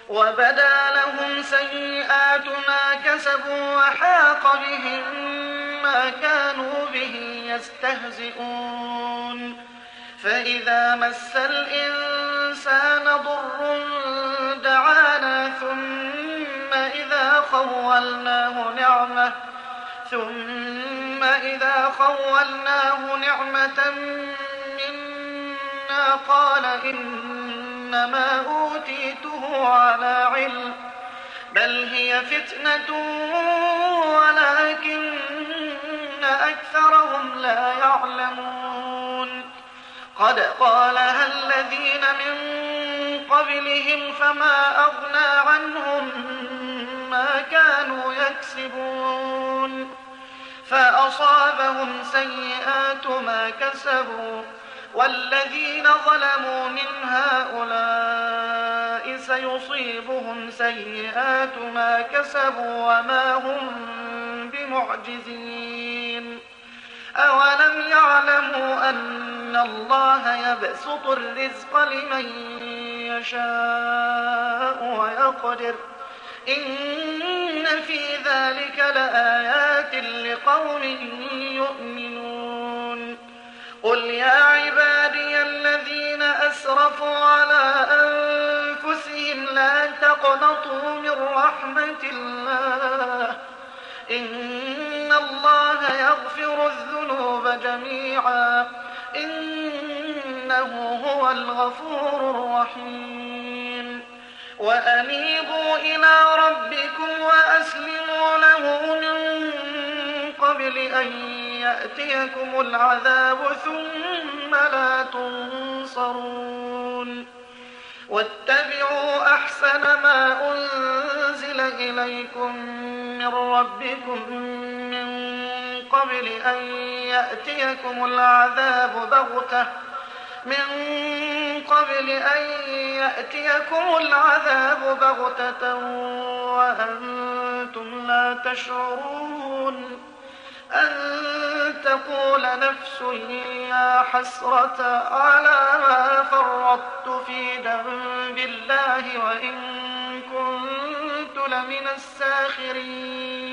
وبدا لهم سيئات ما كسبوا وحاق بهم ما كانوا به يستهزئون فإذا مس الإنسان ضر دعانا ثم إذا خولناه نعمة منا قال إنما أوتيته على علم بل هي فتنة ولكن أكثرهم لا يعلمون قد قالها الذين من قبلهم فما أغنى عنهم ما كانوا يكسبون فأصابهم سيئات ما كسبوا والذين ظلموا من هؤلاء سيصيبهم سيئات ما كسبوا وما هم بمعجزين أولم يعلموا أن الله يبسط الرزق لمن يشاء ويقدر إن في ذلك لآيات لقوم يؤمنون قل يا عبادي الذين أسرفوا على أنفسهم لا تقنطوا من رحمة الله إن الله يغفر الذنوب جميعا إنه هو الغفور الرحيم وأنيبوا إلى ربكم وأسلموا له من قبل أن يأتيكم العذاب ثم لا تنصرون واتبعوا أحسن ما أنزل إليكم من ربكم من قبل أن يأتيكم العذاب بغتة وأنتم لا تشعرون أن تقول نفس يا حسرة على ما فرطت في ذنب الله وإن كنت لمن الساخرين